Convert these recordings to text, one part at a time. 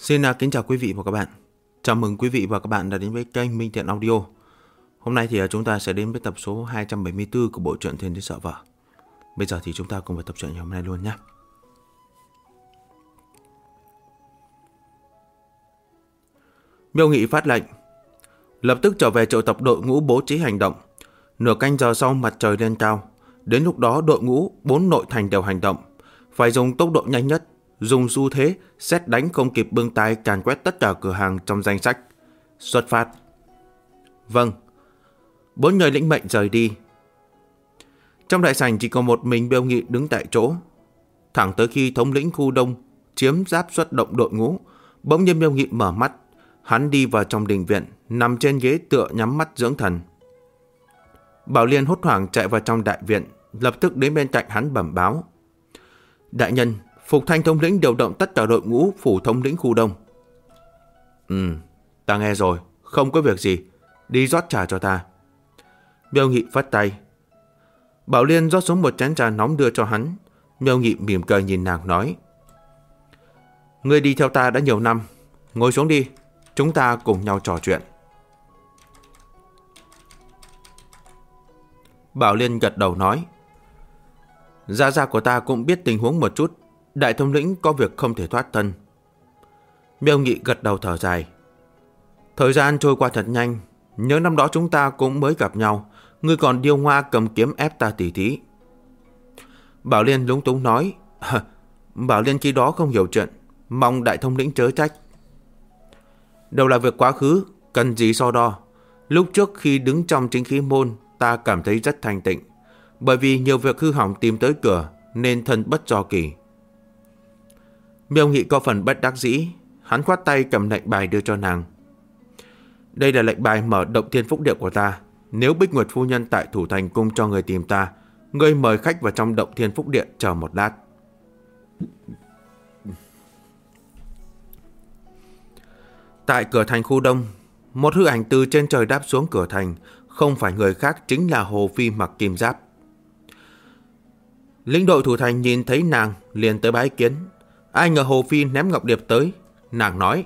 Xin kính chào quý vị và các bạn. Chào mừng quý vị và các bạn đã đến với kênh Minh Thiện Audio. Hôm nay thì chúng ta sẽ đến với tập số 274 của bộ truyện Thiên Đế Sợ Vợ. Bây giờ thì chúng ta cùng vào tập truyện ngày hôm nay luôn nhé. Miêu Nghị phát lệnh, lập tức trở về triệu tập đội ngũ bố trí hành động. Nửa canh giờ sau mặt trời lên cao. Đến lúc đó đội ngũ 4 nội thành đều hành động. Phải dùng tốc độ nhanh nhất, dùng xu thế sét đánh không kịp bưng tay càn quét tất cả cửa hàng trong danh sách. Xuất phát. Vâng. 4 người lĩnh mệnh rời đi. Trong đại sảnh chỉ có một mình Miêu Nghị đứng tại chỗ. Thẳng tới khi thống lĩnh khu đông chiếm giáp xuất động đội ngũ, bỗng nhiên Miêu Nghị mở mắt. Hắn đi vào trong đình viện, nằm trên ghế tựa nhắm mắt dưỡng thần. Bảo Liên hốt hoảng chạy vào trong đại viện, lập tức đến bên cạnh hắn bẩm báo. Đại nhân, Phục Thanh thống lĩnh điều động tất cả đội ngũ phủ thống lĩnh khu đông. Ta nghe rồi, không có việc gì, đi rót trà cho ta. Miêu Nghị phất tay. Bảo Liên rót xuống một chén trà nóng đưa cho hắn. Miêu Nghị mỉm cười nhìn nàng nói, ngươi đi theo ta đã nhiều năm, ngồi xuống đi, chúng ta cùng nhau trò chuyện. Bảo Liên gật đầu nói, gia gia của ta cũng biết tình huống một chút, đại thống lĩnh có việc không thể thoát thân. Miêu Nghị gật đầu thở dài. Thời gian trôi qua thật nhanh, nhớ năm đó chúng ta cũng mới gặp nhau, ngươi còn điêu ngoa cầm kiếm ép ta tỉ thí. Bảo Liên lúng túng nói, Bảo Liên khi đó không hiểu chuyện, mong đại thống lĩnh chớ trách. Đều là việc quá khứ, cần gì so đo. Lúc trước khi đứng trong chính khí môn, ta cảm thấy rất thanh tịnh, bởi vì nhiều việc hư hỏng tìm tới cửa, nên thân bất do kỳ. Miêu Nghị có phần bất đắc dĩ, hắn khoát tay cầm lệnh bài đưa cho nàng. Đây là lệnh bài mở động thiên phúc địa của ta. Nếu Bích Nguyệt phu nhân tại thủ thành cung cho người tìm ta, ngươi mời khách vào trong động thiên phúc địa chờ một lát. Tại cửa thành khu đông, một hư ảnh từ trên trời đáp xuống cửa thành, không phải người khác chính là Hồ Phi mặc kim giáp. Lĩnh đội thủ thành nhìn thấy nàng liền tới bái kiến. Ai ngờ Hồ Phi ném ngọc điệp tới. Nàng nói,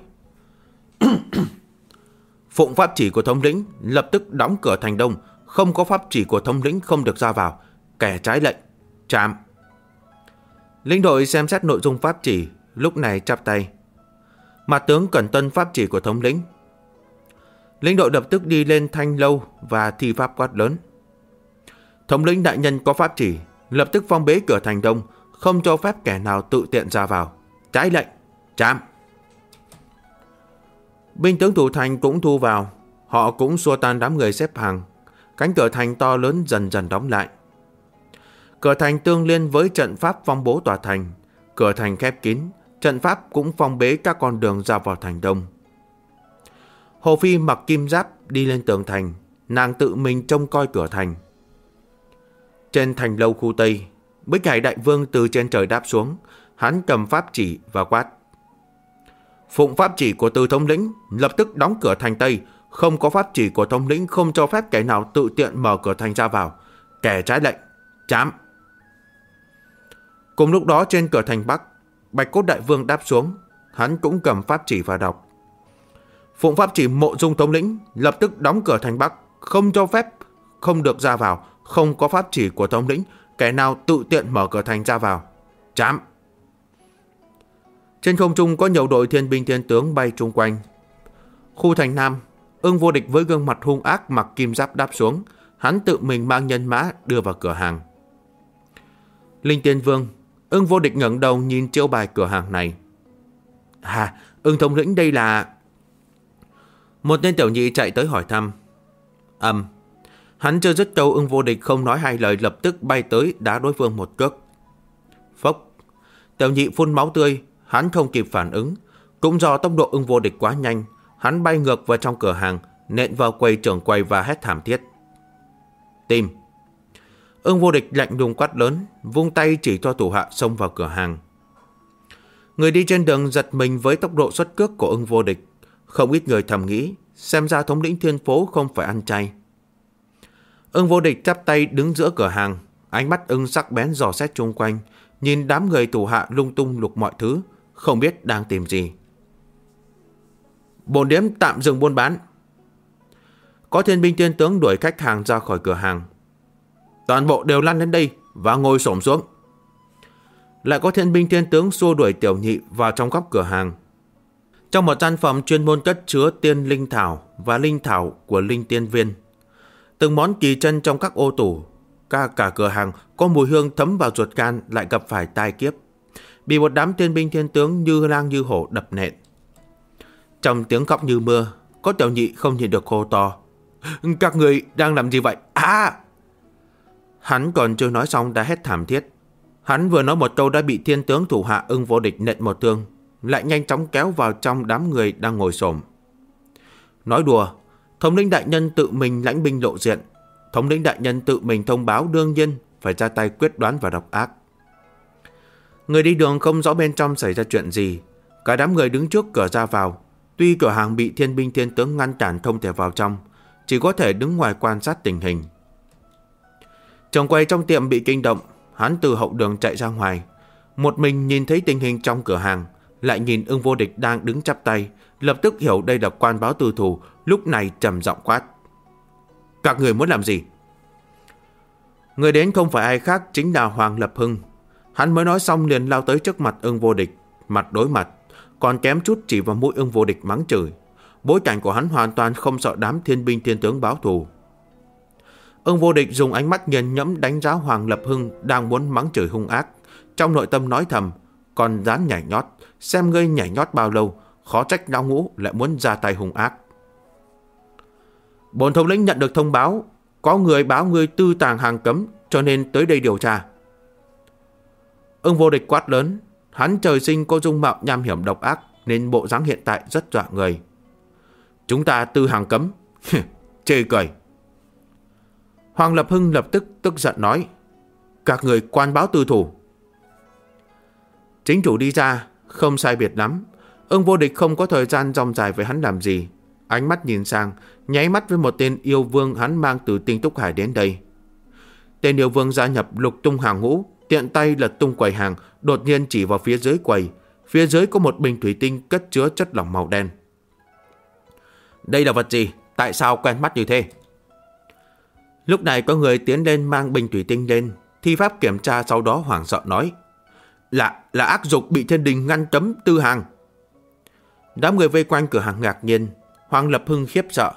phụng pháp chỉ của thống lĩnh, lập tức đóng cửa thành đông, không có pháp chỉ của thống lĩnh không được ra vào, kẻ trái lệnh chạm. Lĩnh đội xem xét nội dung pháp chỉ, lúc này chắp tay. Mặt tướng cần tuân pháp chỉ của thống lĩnh. Lĩnh đội lập tức đi lên thanh lâu và thi pháp quát lớn. Thống lĩnh đại nhân có pháp chỉ, lập tức phong bế cửa thành đông, không cho phép kẻ nào tự tiện ra vào, trái lệnh chạm. Binh tướng thủ thành cũng thu vào, họ cũng xua tan đám người xếp hàng. Cánh cửa thành to lớn dần dần đóng lại. Cửa thành tương liên với trận pháp phong bố tòa thành. Cửa thành khép kín, trận pháp cũng phong bế các con đường ra vào thành đông. Hồ Phi mặc kim giáp đi lên tường thành, nàng tự mình trông coi cửa thành. Trên thành lâu khu Tây, Bích Hải đại vương từ trên trời đáp xuống, hắn cầm pháp chỉ và quát. Phụng pháp chỉ của Từ thống lĩnh, lập tức đóng cửa thành Tây, không có pháp chỉ của thống lĩnh không cho phép kẻ nào tự tiện mở cửa thành ra vào, kẻ trái lệnh chém. Cùng lúc đó trên cửa thành Bắc, Bạch Cốt đại vương đáp xuống, hắn cũng cầm pháp chỉ và đọc. Phụng pháp chỉ Mộ Dung thống lĩnh, lập tức đóng cửa thành Bắc, không cho phép, không được ra vào, không có pháp chỉ của thống lĩnh, kẻ nào tự tiện mở cửa thành ra vào, chém. Trên không trung có nhiều đội thiên binh thiên tướng bay chung quanh. Khu thành Nam, Ưng Vô Địch với gương mặt hung ác mặc kim giáp đáp xuống, hắn tự mình mang nhân mã đưa vào cửa hàng. Linh Tiên Vương, Ưng Vô Địch ngẩng đầu nhìn chiêu bài cửa hàng này. Ưng thống lĩnh đây là... Một tên tiểu nhị chạy tới hỏi thăm. Hắn chưa dứt câu, Ưng Vô Địch không nói hai lời lập tức bay tới đá đối phương một cước. Phốc, tiểu nhị phun máu tươi, hắn không kịp phản ứng. Cũng do tốc độ Ưng Vô Địch quá nhanh, hắn bay ngược vào trong cửa hàng, nện vào quầy trưởng quầy và hét thảm thiết. Tìm. Ưng Vô Địch lạnh lùng quát lớn, vung tay chỉ cho thủ hạ xông vào cửa hàng. Người đi trên đường giật mình với tốc độ xuất cước của Ưng Vô Địch. Không ít người thầm nghĩ, xem ra thống lĩnh thiên phố không phải ăn chay. Ưng Vô Địch chắp tay đứng giữa cửa hàng, ánh mắt ưng sắc bén dò xét chung quanh, nhìn đám người thủ hạ lung tung lục mọi thứ, không biết đang tìm gì. Bổn điếm tạm dừng buôn bán. Có thiên binh thiên tướng đuổi khách hàng ra khỏi cửa hàng. Toàn bộ đều lăn đến đây và ngồi xổm xuống. Lại có thiên binh thiên tướng xua đuổi tiểu nhị vào trong góc cửa hàng. Trong một gian phòng chuyên môn cất chứa tiên linh thảo và linh thảo của linh tiên viên, từng món kỳ chân trong các ô tủ, cả cửa hàng có mùi hương thấm vào ruột gan, lại gặp phải tai kiếp, bị một đám thiên binh thiên tướng như lang như hổ đập nện. Trong tiếng khóc như mưa, có tiểu nhị không nhìn được hô to: Các người đang làm gì vậy? Hắn còn chưa nói xong đã hét thảm thiết. Hắn vừa nói một câu đã bị thiên tướng thủ hạ Ưng Vô Địch nện một thương, lại nhanh chóng kéo vào trong đám người đang ngồi xổm. Nói đùa, thống lĩnh đại nhân tự mình lãnh binh lộ diện, thống lĩnh đại nhân tự mình thông báo, đương nhiên phải ra tay quyết đoán và độc ác. Người đi đường không rõ bên trong xảy ra chuyện gì, cả đám người đứng trước cửa ra vào. Tuy cửa hàng bị thiên binh thiên tướng ngăn cản không thể vào trong, chỉ có thể đứng ngoài quan sát tình hình. Trưởng quầy trong tiệm bị kinh động, hắn từ hậu đường chạy ra ngoài, một mình nhìn thấy tình hình trong cửa hàng, lại nhìn Ưng Vô Địch đang đứng chắp tay, lập tức hiểu đây là quan báo tư thù, lúc này trầm giọng quát: Các người muốn làm gì? Người đến không phải ai khác, chính là Hoàng Lập Hưng. Hắn mới nói xong liền lao tới trước mặt Ưng Vô Địch, mặt đối mặt, còn kém chút chỉ vào mũi Ưng Vô Địch mắng chửi. Bối cảnh của hắn hoàn toàn không sợ đám thiên binh thiên tướng báo thù. Ưng Vô Địch dùng ánh mắt nghiền ngẫm đánh giá Hoàng Lập Hưng đang muốn mắng chửi hung ác, trong nội tâm nói thầm: Còn dám nhảy nhót, xem ngươi nhảy nhót bao lâu, khó trách lão ngũ lại muốn ra tay hung ác. Bổn thống lĩnh nhận được thông báo, có người báo ngươi tư tàng hàng cấm, cho nên tới đây điều tra. Ưng Vô Địch quát lớn. Hắn trời sinh có dung mạo nham hiểm độc ác, nên bộ dáng hiện tại rất dọa người. Chúng ta tư hàng cấm? Chê cười. Hoàng Lập Hưng lập tức tức giận nói: Các người quan báo tư thủ. Chính chủ đi ra, không sai biệt lắm. Ưng Vô Địch không có thời gian rong dài với hắn làm gì, ánh mắt nhìn sang, nháy mắt với một tên yêu vương hắn mang từ Tinh Túc Hải đến đây. Tên yêu vương gia nhập lục tung hàng ngũ, tiện tay lật tung quầy hàng, đột nhiên chỉ vào phía dưới quầy. Phía dưới có một bình thủy tinh cất chứa chất lỏng màu đen. Đây là vật gì? Tại sao quen mắt như thế? Lúc này có người tiến lên mang bình thủy tinh lên, thi pháp kiểm tra, sau đó hoảng sợ nói: Là ác dục bị thiên đình ngăn cấm tư hàng. Đám người vây quanh cửa hàng ngạc nhiên. Hoàng Lập Hưng khiếp sợ.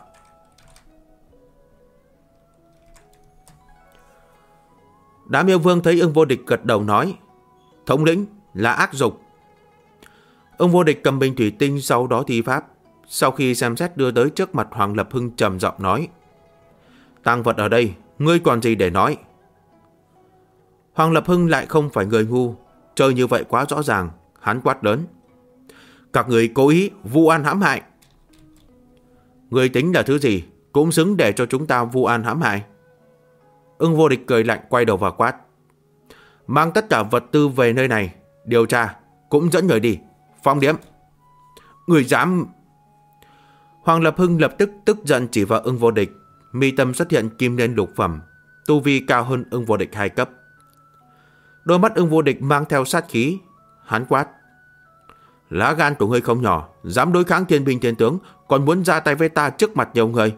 Đám yêu vương thấy Ưng Vô Địch gật đầu nói: Thống lĩnh, là ác dục. Ưng Vô Địch cầm bình thủy tinh, sau đó thi pháp. Sau khi xem xét đưa tới trước mặt Hoàng Lập Hưng, trầm giọng nói: Tang vật ở đây, ngươi còn gì để nói? Hoàng Lập Hưng lại không phải người ngu, chơi như vậy quá rõ ràng. Hắn quát lớn: Các người cố ý vu oan hãm hại. Ngươi tính là thứ gì, cũng xứng để cho chúng ta vu oan hãm hại? Ưng Vô Địch cười lạnh, quay đầu và quát: Mang tất cả vật tư về nơi này, điều tra, cũng dẫn người đi, phong điếm. Người dám... Hoàng Lập Hưng lập tức tức giận chỉ vào Ưng Vô Địch, mi tâm xuất hiện kim liên lục phẩm, tu vi cao hơn Ưng Vô Địch 2 cấp. Đôi mắt Ưng Vô Địch mang theo sát khí, hắn quát: Lá gan của ngươi không nhỏ, dám đối kháng thiên binh thiên tướng, còn muốn ra tay với ta trước mặt nhiều người.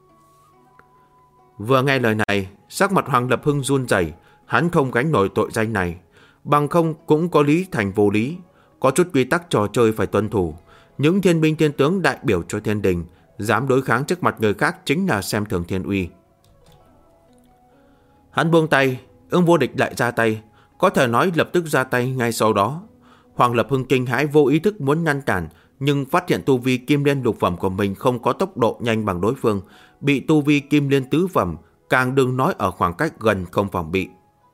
Vừa nghe lời này, sắc mặt Hoàng Lập Hưng run rẩy. Hắn không gánh nổi tội danh này, bằng không cũng có lý thành vô lý, có chút quy tắc trò chơi phải tuân thủ. Những thiên binh thiên tướng đại biểu cho thiên đình, dám đối kháng trước mặt người khác chính là xem thường thiên uy. Hắn buông tay, Ưng Vô Địch lại ra tay, có thể nói lập tức ra tay ngay sau đó. Hoàng Lập Hưng kinh hãi, vô ý thức muốn ngăn cản, nhưng phát hiện tu vi kim liên lục phẩm của mình không có tốc độ nhanh bằng đối phương, bị tu vi kim liên tứ phẩm, càng đừng nói ở khoảng cách gần không phòng bị.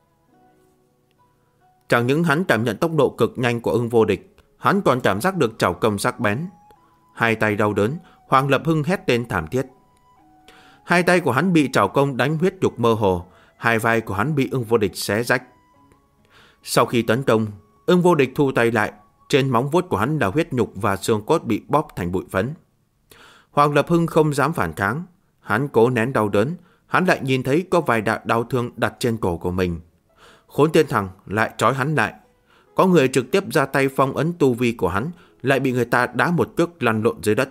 Chẳng những hắn cảm nhận tốc độ cực nhanh của Ưng Vô Địch, hắn còn cảm giác được chảo công sắc bén. Hai tay đau đớn, Hoàng Lập Hưng hét lên thảm thiết. Hai tay của hắn bị chảo công đánh huyết nhục mơ hồ, hai vai của hắn bị Ưng Vô Địch xé rách. Sau khi tấn công, Ưng Vô Địch thu tay lại, trên móng vuốt của hắn là huyết nhục và xương cốt bị bóp thành bụi phấn. Hoàng Lập Hưng không dám phản kháng, hắn cố nén đau đớn. Hắn lại nhìn thấy có vài đạo đau thương đặt trên cổ của mình. Khốn tiên thằng lại trói hắn lại. Có người trực tiếp ra tay phong ấn tu vi của hắn, lại bị người ta đá một cước lăn lộn dưới đất.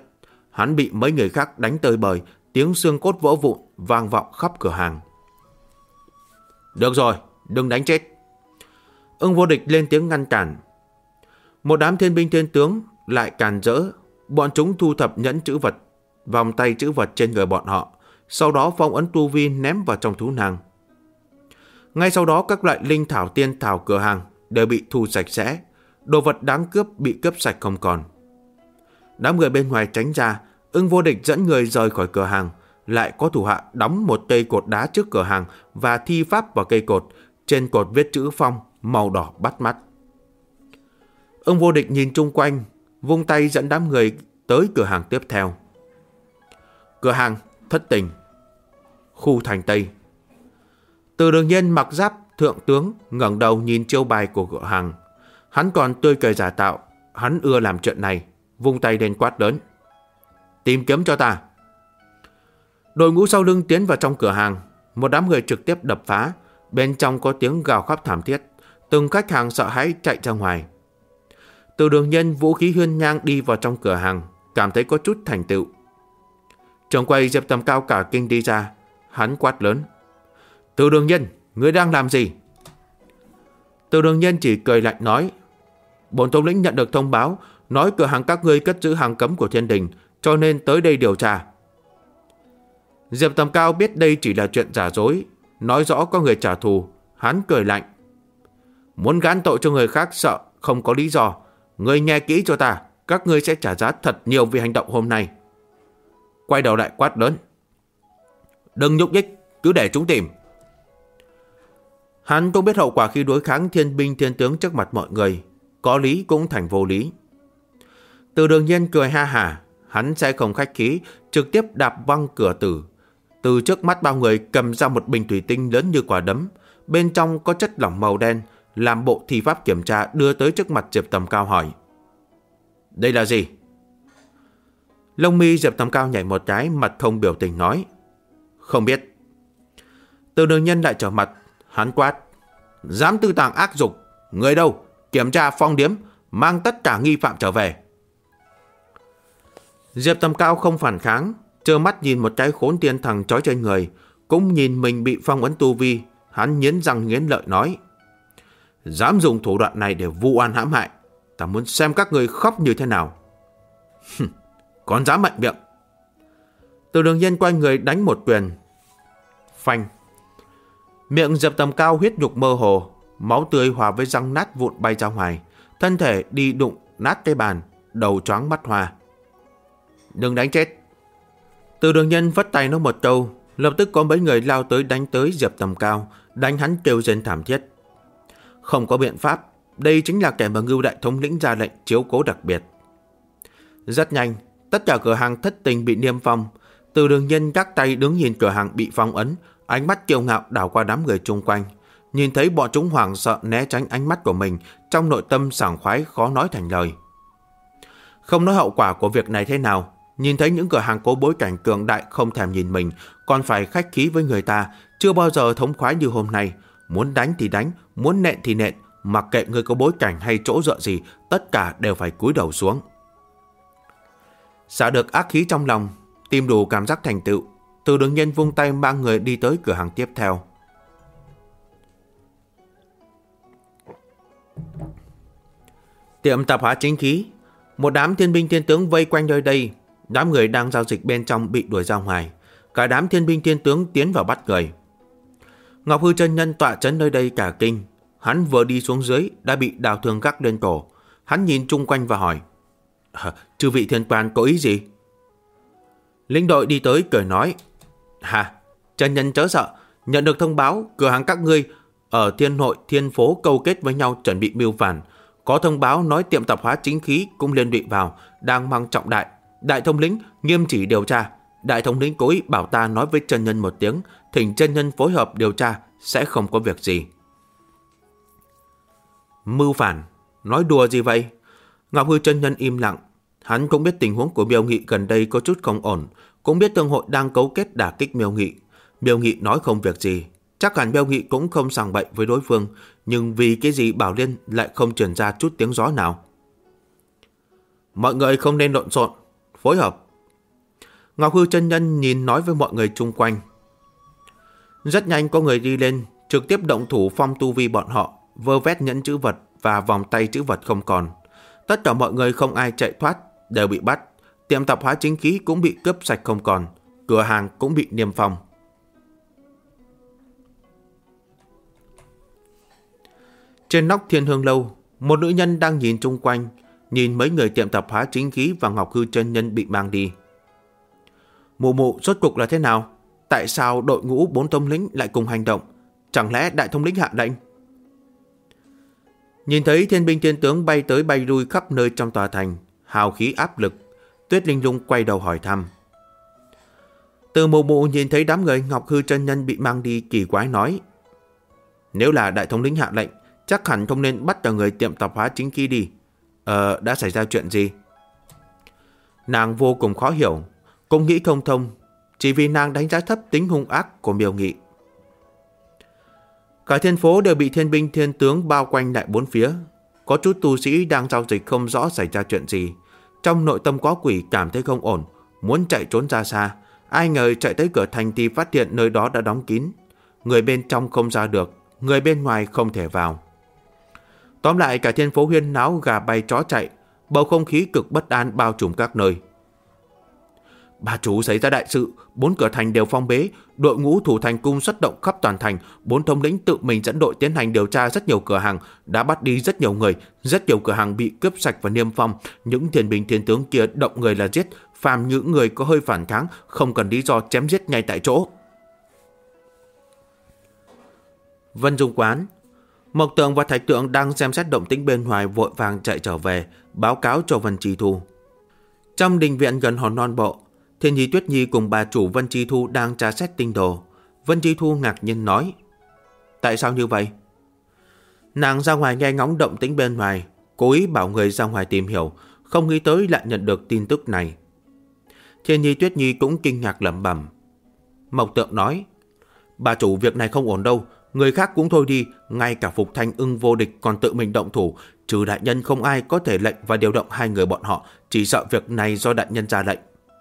hắn bị mấy người khác đánh tơi bời, tiếng xương cốt vỡ vụn vang vọng khắp cửa hàng. Được rồi, đừng đánh chết. Ưng Vô Địch lên tiếng ngăn cản. Một đám thiên binh thiên tướng lại càn rỡ. Bọn chúng thu thập nhẫn chữ vật, vòng tay chữ vật trên người bọn họ, sau đó phong ấn tu vi ném vào trong thú nàng. Ngay sau đó các loại linh thảo tiên thảo cửa hàng đều bị thu sạch sẽ, đồ vật đáng cướp bị cướp sạch không còn. Đám người bên ngoài tránh ra, Ưng Vô Địch dẫn người rời khỏi cửa hàng. Lại có thủ hạ đóng một cây cột đá trước cửa hàng và thi pháp vào cây cột. Trên cột viết chữ phong màu đỏ bắt mắt. Ưng Vô Địch nhìn chung quanh, vung tay dẫn đám người tới cửa hàng tiếp theo. Cửa hàng Thất Tình, khu thành Tây. Từ Đường Nhiên mặc giáp thượng tướng ngẩng đầu nhìn chiêu bài của cửa hàng. Hắn còn tươi cười giả tạo. Hắn ưa làm chuyện này, vung tay lên quát lớn. Tìm kiếm cho ta. Đội ngũ sau lưng tiến vào trong cửa hàng. Một đám người trực tiếp đập phá. Bên trong có tiếng gào khóc thảm thiết. Từng khách hàng sợ hãi chạy ra ngoài. Từ Đường Nhiên vũ khí huyên nhang đi vào trong cửa hàng, cảm thấy có chút thành tựu. Trưởng quầy Diệp Tầm Cao cả kinh đi ra. Hắn quát lớn. Từ Đường Nhiên, ngươi đang làm gì? Từ Đường Nhiên chỉ cười lạnh nói. Bổn thống lĩnh nhận được thông báo, nói cửa hàng các ngươi cất giữ hàng cấm của thiên đình, cho nên tới đây điều tra. Diệp Tầm Cao biết đây chỉ là chuyện giả dối, nói rõ có người trả thù. Hắn cười lạnh. Muốn gán tội cho người khác sợ không có lý do. Ngươi nghe kỹ cho ta, các ngươi sẽ trả giá thật nhiều vì hành động hôm nay. Quay đầu lại quát lớn. Đừng nhúc nhích, cứ để chúng tìm. Hắn cũng biết hậu quả khi đối kháng thiên binh thiên tướng trước mặt mọi người. Có lý cũng thành vô lý. Từ Đường Nhiên cười ha hả. Hắn sẽ không khách khí, trực tiếp đạp văng cửa tử. Từ trước mắt bao người cầm ra một bình thủy tinh lớn như quả đấm. Bên trong có chất lỏng màu đen. Làm bộ thi pháp kiểm tra, đưa tới trước mặt Diệp Tầm Cao hỏi. Đây là gì? Lông mi Diệp Tầm Cao nhảy một cái, mặt không biểu tình nói. Không biết. Từ Đường Nhân lại trở mặt. Hắn quát. Dám tư tàng ác dục. Người đâu? Kiểm tra phong điếm, mang tất cả nghi phạm trở về. Diệp Tầm Cao không phản kháng, trơ mắt nhìn một cái khốn tiên thằng trói trên người, cũng nhìn mình bị phong ấn tu vi. Hắn nghiến răng nghiến lợi nói. Dám dùng thủ đoạn này để vu oan hãm hại, ta muốn xem các người khóc như thế nào. Còn dám mạnh miệng. Từ Đường Nhiên quay người đánh một quyền. Phanh. Miệng Diệp Tầm Cao huyết nhục mơ hồ, máu tươi hòa với răng nát vụn bay ra ngoài, thân thể đi đụng nát cái bàn, đầu choáng mắt hoa. Đừng đánh chết. Từ Đường Nhân vất tay nó một câu, lập tức có mấy người lao tới đánh tới Diệp Tầm Cao, đánh hắn kêu rên thảm thiết. Không có biện pháp, đây chính là kẻ mà Ngưu đại thống lĩnh ra lệnh chiếu cố đặc biệt. Rất nhanh, tất cả cửa hàng Thất Tình bị niêm phong. Từ Đường Nhân gác tay đứng nhìn cửa hàng bị phong ấn, ánh mắt kiêu ngạo đảo qua đám người chung quanh. Nhìn thấy bọn chúng hoảng sợ né tránh ánh mắt của mình, trong nội tâm sảng khoái khó nói thành lời. Không nói hậu quả của việc này thế nào, nhìn thấy những cửa hàng có bối cảnh cường đại không thèm nhìn mình, còn phải khách khí với người ta, chưa bao giờ thống khoái như hôm nay. Muốn đánh thì đánh, muốn nện thì nện, mặc kệ người có bối cảnh hay chỗ dựa gì, tất cả đều phải cúi đầu xuống. Xả được ác khí trong lòng, tìm đủ cảm giác thành tựu, Từ Đường Nhân vung tay mang người đi tới cửa hàng tiếp theo. Tiệm tạp hóa chính khí. Một đám thiên binh thiên tướng vây quanh nơi đây. Đám người đang giao dịch bên trong bị đuổi ra ngoài. Cả đám thiên binh thiên tướng tiến vào bắt người. Ngọc Hư chân nhân tọa trấn nơi đây cả kinh. Hắn vừa đi xuống dưới đã bị đào thương gác lên cổ. Hắn nhìn chung quanh và hỏi. Chư vị thiên quan có ý gì? Lĩnh đội đi tới cười nói. Chân nhân chớ sợ. Nhận được thông báo cửa hàng các ngươi ở Thiên Hội Thiên Phố câu kết với nhau chuẩn bị mưu phản. Có thông báo nói tiệm tạp hóa chính khí cũng liên lụy vào, đang mang trọng đại. Đại thống lĩnh nghiêm chỉ điều tra. Đại thống lĩnh cố ý bảo ta nói với chân nhân một tiếng, thỉnh chân nhân phối hợp điều tra, sẽ không có việc gì. Mưu phản? Nói đùa gì vậy? Ngọc Hư chân nhân im lặng. Hắn cũng biết tình huống của Miêu Nghị gần đây có chút không ổn, cũng biết Thương hội đang cấu kết đả kích Miêu Nghị. Miêu Nghị nói không việc gì, chắc hẳn Miêu Nghị cũng không sàng bậy với đối phương, nhưng vì cái gì Bảo Liên lại không truyền ra chút tiếng gió nào? Mọi người không nên lộn xộn, phối hợp. Ngọc Hư chân nhân nhìn nói với mọi người chung quanh. Rất nhanh có người đi lên, trực tiếp động thủ phong tu vi bọn họ, vơ vét nhẫn chữ vật và vòng tay chữ vật không còn. Tất cả mọi người không ai chạy thoát, đều bị bắt. Tiệm tạp hóa chính khí cũng bị cướp sạch không còn, cửa hàng cũng bị niêm phong. Trên nóc Thiên Hương Lâu, một nữ nhân đang nhìn chung quanh, nhìn mấy người tiệm tạp hóa chính khí và Ngọc Hư chân nhân bị mang đi. Mụ mụ, rốt cuộc là thế nào? Tại sao đội ngũ 4 thống lĩnh lại cùng hành động? Chẳng lẽ đại thống lĩnh hạ lệnh? Nhìn thấy thiên binh thiên tướng bay tới bay lui khắp nơi trong tòa thành, hào khí áp lực, Tuyết Linh Lung quay đầu hỏi thăm. Từ mụ mụ nhìn thấy đám người Ngọc Hư chân nhân bị mang đi, kỳ quái nói: nếu là đại thống lĩnh hạ lệnh, chắc hẳn không nên bắt cả người tiệm tạp hóa chính khí đi. Đã xảy ra chuyện gì? Nàng vô cùng khó hiểu, cũng nghĩ không thông, chỉ vì nàng đánh giá thấp tính hung ác của Miêu Nghị. Cả thiên phố đều bị thiên binh thiên tướng bao quanh lại bốn phía. Có chút tu sĩ đang giao dịch không rõ xảy ra chuyện gì. Trong nội tâm có quỷ, cảm thấy không ổn, muốn chạy trốn ra xa. Ai ngờ chạy tới cửa thành thì phát hiện nơi đó đã đóng kín. Người bên trong không ra được, người bên ngoài không thể vào. Tóm lại cả thiên phố huyên náo, gà bay chó chạy, bầu không khí cực bất an bao trùm các nơi. Bà chủ, xảy ra đại sự, 4 cửa thành đều phong bế, đội ngũ thủ thành cung xuất động khắp toàn thành, 4 thống lĩnh tự mình dẫn đội tiến hành điều tra rất nhiều cửa hàng, đã bắt đi rất nhiều người, rất nhiều cửa hàng bị cướp sạch và niêm phong. Những thiên binh thiên tướng kia động người là giết, phàm những người có hơi phản kháng không cần lý do chém giết ngay tại chỗ. Vân Dung quán, Mộc Tượng và Thạch Tượng đang xem xét động tĩnh bên ngoài, vội vàng chạy trở về báo cáo cho Vân Chi Thu. Trong đình viện gần hòn non bộ, Thiên Nhi Tuyết Nhi cùng bà chủ Vân Chi Thu đang tra xét tinh đồ. Vân Chi Thu ngạc nhiên nói: tại sao như vậy? Nàng ra ngoài nghe ngóng động tĩnh bên ngoài, cố ý bảo người ra ngoài tìm hiểu, không nghĩ tới lại nhận được tin tức này. Thiên Nhi Tuyết Nhi cũng kinh ngạc lẩm bẩm. Mộc Tượng nói: bà chủ, việc này không ổn đâu, người khác cũng thôi đi, ngay cả Phục Thanh Ưng vô địch còn tự mình động thủ, trừ đại nhân không ai có thể lệnh và điều động hai người bọn họ, chỉ sợ việc này do đại nhân ra lệnh.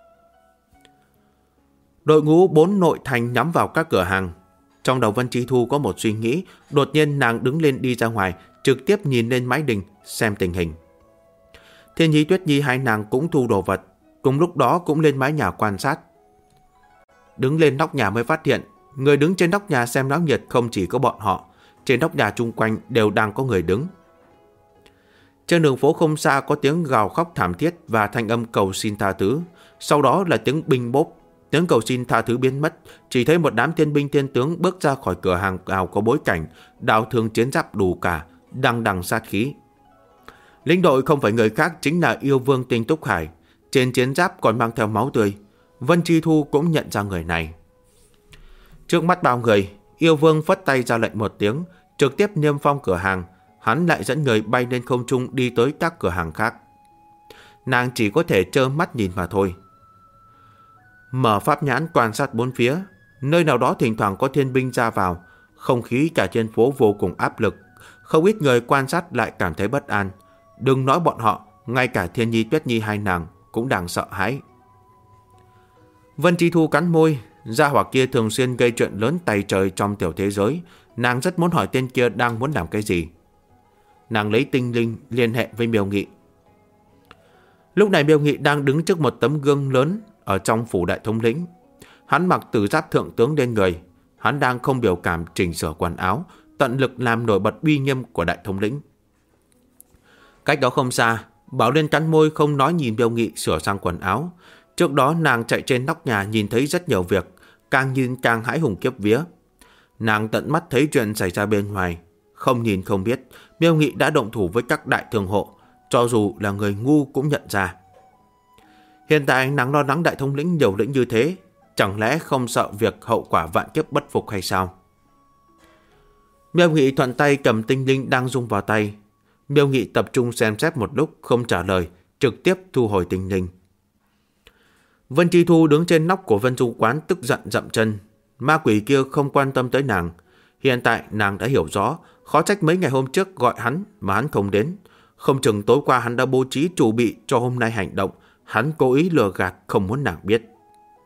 Đội ngũ 4 nội thành nhắm vào các cửa hàng. Trong đầu Vân Chi Thu có một suy nghĩ, đột nhiên nàng đứng lên đi ra ngoài, trực tiếp nhìn lên mái đình xem tình hình. Thiên Nhi Tuyết Nhi hai nàng cũng thu đồ vật, cùng lúc đó cũng lên mái nhà quan sát. Đứng lên nóc nhà mới phát hiện, người đứng trên nóc nhà xem náo nhiệt không chỉ có bọn họ, trên nóc nhà chung quanh đều đang có người đứng. Trên đường phố không xa có tiếng gào khóc thảm thiết và thanh âm cầu xin tha thứ, sau đó là tiếng binh bốp. Tiếng cầu xin tha thứ biến mất, chỉ thấy một đám thiên binh thiên tướng bước ra khỏi cửa hàng ảo có bối cảnh, đao thương chiến giáp đủ cả, đằng đằng sát khí. Lính đội không phải người khác, chính là yêu vương Tinh Túc Hải, trên chiến giáp còn mang theo máu tươi. Vân Chi Thu cũng nhận ra người này. Trước mắt bao người, yêu vương phất tay ra lệnh một tiếng, trực tiếp niêm phong cửa hàng. Hắn lại dẫn người bay lên không trung đi tới các cửa hàng khác. Nàng chỉ có thể trơ mắt nhìn mà thôi. Mở pháp nhãn quan sát bốn phía, nơi nào đó thỉnh thoảng có thiên binh ra vào, không khí cả trên phố vô cùng áp lực. Không ít người quan sát lại cảm thấy bất an. Đừng nói bọn họ, ngay cả Thiên Nhi Tuyết Nhi hai nàng cũng đang sợ hãi. Vân Chi Thu cắn môi, gia hỏa kia thường xuyên gây chuyện lớn tày trời trong tiểu thế giới. Nàng rất muốn hỏi tên kia đang muốn làm cái gì. Nàng lấy tinh linh liên hệ với Miêu Nghị. Lúc này Miêu Nghị đang đứng trước một tấm gương lớn ở trong phủ đại thống lĩnh. Hắn mặc tử giáp thượng tướng lên người. Hắn đang không biểu cảm chỉnh sửa quần áo, tận lực làm nổi bật uy nghiêm của đại thống lĩnh. Cách đó không xa, Bảo Liên cắn môi không nói nhìn Miêu Nghị sửa sang quần áo. Trước đó nàng chạy trên nóc nhà nhìn thấy rất nhiều việc, càng nhìn càng hãi hùng khiếp vía. Nàng tận mắt thấy chuyện xảy ra bên ngoài, không nhìn không biết, Miêu Nghị đã động thủ với các đại thương hộ, cho dù là người ngu cũng nhận ra. Hiện tại nàng lo lắng đại thống lĩnh liều lĩnh như thế, chẳng lẽ không sợ việc hậu quả vạn kiếp bất phục hay sao? Miêu Nghị thuận tay cầm tinh linh đang rung vào tay. Miêu Nghị tập trung xem xét một lúc không trả lời, trực tiếp thu hồi tinh linh. Vân Chi Thu đứng trên nóc của Vân Du quán tức giận dậm chân. Ma quỷ kia không quan tâm tới nàng. Hiện tại nàng đã hiểu rõ, khó trách mấy ngày hôm trước gọi hắn mà hắn không đến. Không chừng tối qua hắn đã bố trí chuẩn bị cho hôm nay hành động. Hắn cố ý lừa gạt không muốn nàng biết.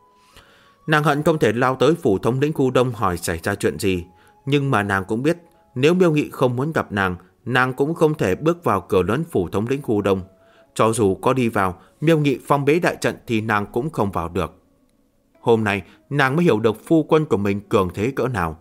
Nàng hận không thể lao tới phủ thống lĩnh khu đông hỏi xảy ra chuyện gì. Nhưng mà nàng cũng biết, nếu Miêu Nghị không muốn gặp nàng cũng không thể bước vào cửa lớn phủ thống lĩnh khu đông. Cho dù có đi vào, Miêu Nghị phong bế đại trận thì nàng cũng không vào được. Hôm nay, nàng mới hiểu được phu quân của mình cường thế cỡ nào.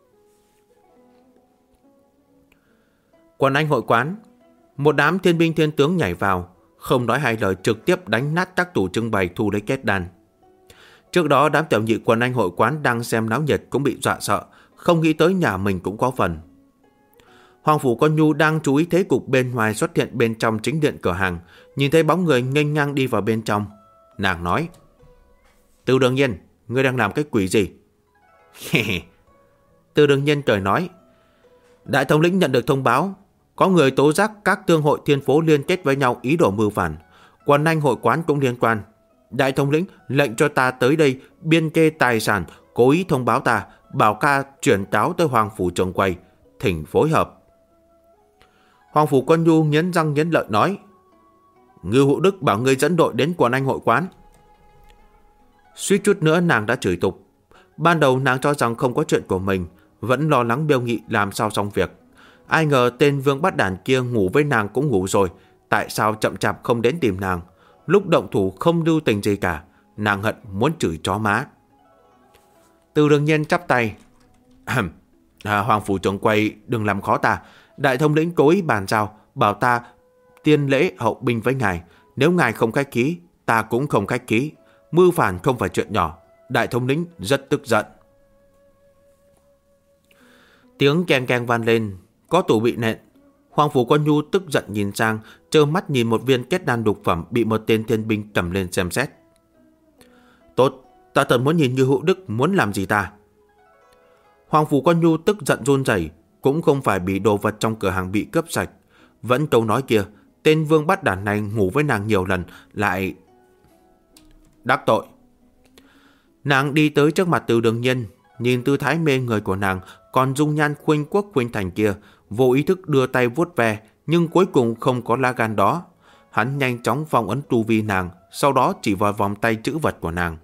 Quân Anh hội quán, một đám thiên binh thiên tướng nhảy vào, không nói hai lời trực tiếp đánh nát các tủ trưng bày thu lấy kết đan. Trước đó đám tiểu nhị Quân Anh hội quán đang xem náo nhiệt cũng bị dọa sợ, không nghĩ tới nhà mình cũng có phần. Hoàng phủ Con Nhu đang chú ý thế cục bên ngoài xuất hiện bên trong chính điện cửa hàng, nhìn thấy bóng người nghênh ngang đi vào bên trong. Nàng nói: Từ Đường Nhiên, ngươi đang làm cái quỷ gì? Từ Đường Nhiên cười nói: Đại thống lĩnh nhận được thông báo, có người tố giác các thương hội thiên phố liên kết với nhau ý đồ mưu phản. Quân Anh hội quán cũng liên quan. Đại thống lĩnh lệnh cho ta tới đây biên kê tài sản, cố ý thông báo ta, bảo ca chuyển cáo tới Hoàng phủ Trường Quầy, thỉnh phối hợp. Hoàng phủ Quân Nhu nghiến răng nghiến lợi nói: Ngưu Hữu Đức bảo ngươi dẫn đội đến Quân Anh hội quán. Suýt chút nữa nàng đã chửi tục. Ban đầu nàng cho rằng không có chuyện của mình, vẫn lo lắng Miêu Nghị làm sao xong việc. Ai ngờ tên Vương Bát Đản kia ngủ với nàng cũng ngủ rồi, tại sao chậm chạp không đến tìm nàng? Lúc động thủ không lưu tình gì cả, nàng hận muốn chửi chó má. Từ Đường Nhiên chắp tay: Hoàng phủ Trường Quầy đừng làm khó ta. Đại thống lĩnh cố ý bàn giao, bảo ta tiên lễ hậu binh với ngài. Nếu ngài không khách khí, ta cũng không khách khí. Mưu phản không phải chuyện nhỏ. Đại thống lĩnh rất tức giận. Tiếng keng keng vang lên, có tủ bị nện. Hoàng phủ Con Nhu tức giận nhìn sang, trơ mắt nhìn một viên kết đan đục phẩm bị một tên thiên binh cầm lên xem xét. Tốt, ta thật muốn nhìn Như Hữu Đức muốn làm gì ta. Hoàng phủ Con Nhu tức giận run rẩy, cũng không phải bị đồ vật trong cửa hàng bị cướp sạch. Vẫn câu nói kia, tên Vương Bát Đản này ngủ với nàng nhiều lần, lại đắc tội. Nàng đi tới trước mặt Từ Đường Nhiên, nhìn tư thái mê người của nàng, còn dung nhan khuynh quốc khuynh thành kia, vô ý thức đưa tay vuốt ve, nhưng cuối cùng không có lá gan đó. Hắn nhanh chóng phong ấn tu vi nàng, sau đó chỉ vào vòng tay trữ vật của nàng.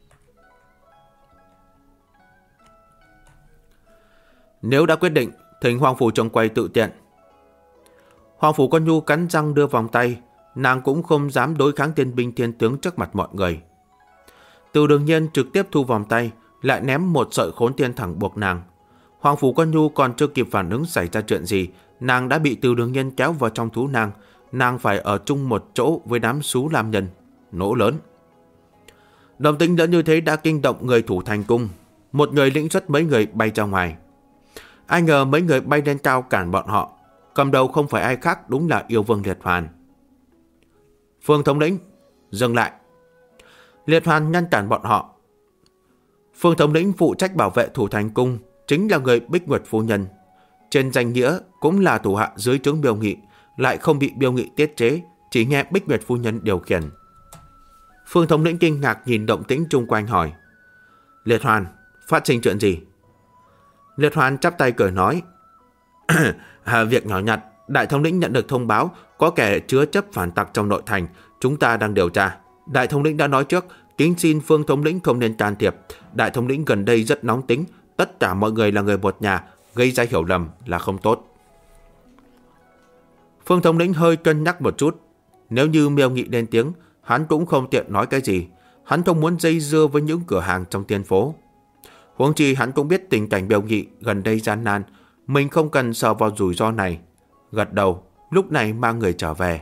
Nếu đã quyết định, thỉnh Hoàng phủ Trường Quầy tự tiện. Hoàng phủ Con Nhu cắn răng đưa vòng tay, nàng cũng không dám đối kháng tiên binh thiên tướng trước mặt mọi người. Từ Đường Nhiên trực tiếp thu vòng tay, lại ném một sợi khốn tiên thẳng buộc nàng. Hoàng phủ Con Nhu còn chưa kịp phản ứng xảy ra chuyện gì, nàng đã bị Từ Đường Nhiên kéo vào trong thú nàng. Nàng phải ở chung một chỗ với đám xú lam nhân. Nỗ lớn. Động tĩnh lớn như thế đã kinh động người thủ thành cung. Một người lĩnh xuất mấy người bay ra ngoài. Ai ngờ mấy người bay lên cao cản bọn họ. Cầm đầu không phải ai khác, đúng là yêu vương Liệt Hoàn. Phương thống lĩnh, dừng lại. Liệt Hoàn ngăn cản bọn họ. Phương thống lĩnh phụ trách bảo vệ thủ thành cung, chính là người Bích Nguyệt phu nhân. Trên danh nghĩa cũng là thủ hạ dưới trướng Miêu Nghị, lại không bị Miêu Nghị tiết chế, chỉ nghe Bích Nguyệt phu nhân điều khiển. Phương thống lĩnh kinh ngạc nhìn động tĩnh chung quanh hỏi: Liệt Hoàn, phát sinh chuyện gì? Liệt Hoàn chắp tay cười nói: Việc nhỏ nhặt, đại thống lĩnh nhận được thông báo có kẻ chứa chấp phản tặc trong nội thành, chúng ta đang điều tra. Đại thống lĩnh đã nói trước, kính xin Phương thống lĩnh không nên can thiệp. Đại thống lĩnh gần đây rất nóng tính, tất cả mọi người là người một nhà, gây ra hiểu lầm là không tốt. Phương thống lĩnh hơi cân nhắc một chút. Nếu như Miêu Nghị lên tiếng, hắn cũng không tiện nói cái gì. Hắn không muốn dây dưa với những cửa hàng trong tiên phố. Huống chi hắn cũng biết tình cảnh Miêu Nghị gần đây gian nan, mình không cần sợ vào rủi ro này. Gật đầu, lúc này mang người trở về.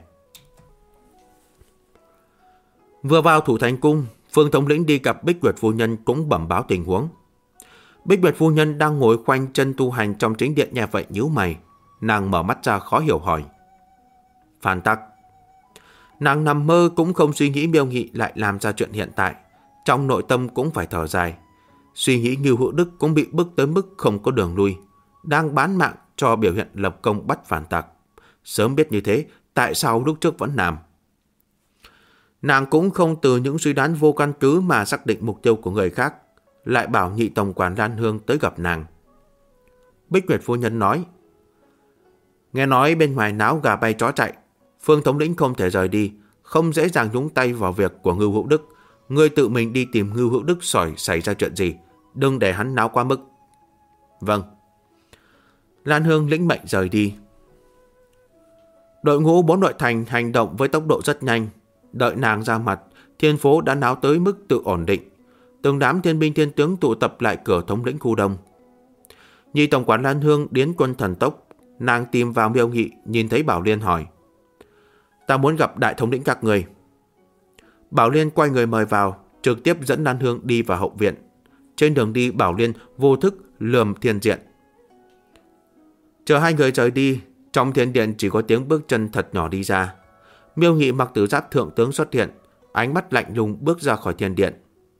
Vừa vào thủ thành cung, Phương thống lĩnh đi gặp Bích Nguyệt phu nhân cũng bẩm báo tình huống. Bích Nguyệt phu nhân đang ngồi khoanh chân tu hành trong chính điện nghe vậy nhíu mày. Nàng mở mắt ra khó hiểu hỏi: Phản tắc? Nàng nằm mơ cũng không suy nghĩ Miêu Nghị lại làm ra chuyện hiện tại. Trong nội tâm cũng phải thở dài. Suy nghĩ Ngưu Hữu Đức cũng bị bức tới mức không có đường lui, đang bán mạng cho biểu hiện lập công bắt phản tặc. Sớm biết như thế, tại sao lúc trước vẫn làm? Nàng cũng không từ những suy đoán vô căn cứ mà xác định mục tiêu của người khác, lại bảo nhị tổng quản Lan Hương tới gặp nàng. Bích Nguyệt phu nhân nói: Nghe nói bên ngoài náo gà bay chó chạy, Phương thống lĩnh không thể rời đi, không dễ dàng nhúng tay vào việc của Ngưu Hữu Đức. Ngươi tự mình đi tìm Ngưu Hữu Đức sỏi xảy ra chuyện gì, đừng để hắn náo quá mức. Vâng. Lan Hương lĩnh mệnh rời đi. Đội ngũ 4 nội thành hành động với tốc độ rất nhanh. Đợi nàng ra mặt, thiên phố đã náo tới mức tự ổn định. Từng đám thiên binh thiên tướng tụ tập lại cửa thống lĩnh khu đông. Nhi tổng quản Lan Hương điến quân thần tốc. Nàng tìm vào Miêu Nghị, nhìn thấy Bảo Liên hỏi: Ta muốn gặp đại thống lĩnh các người. Bảo Liên quay người mời vào, trực tiếp dẫn Lan Hương đi vào hậu viện. Trên đường đi, Bảo Liên vô thức lườm Thiên Diện. Chờ hai người rời đi, trong thiên điện chỉ có tiếng bước chân thật nhỏ đi ra. Miêu Nghị mặc tử giáp thượng tướng xuất hiện, ánh mắt lạnh lùng bước ra khỏi thiên điện.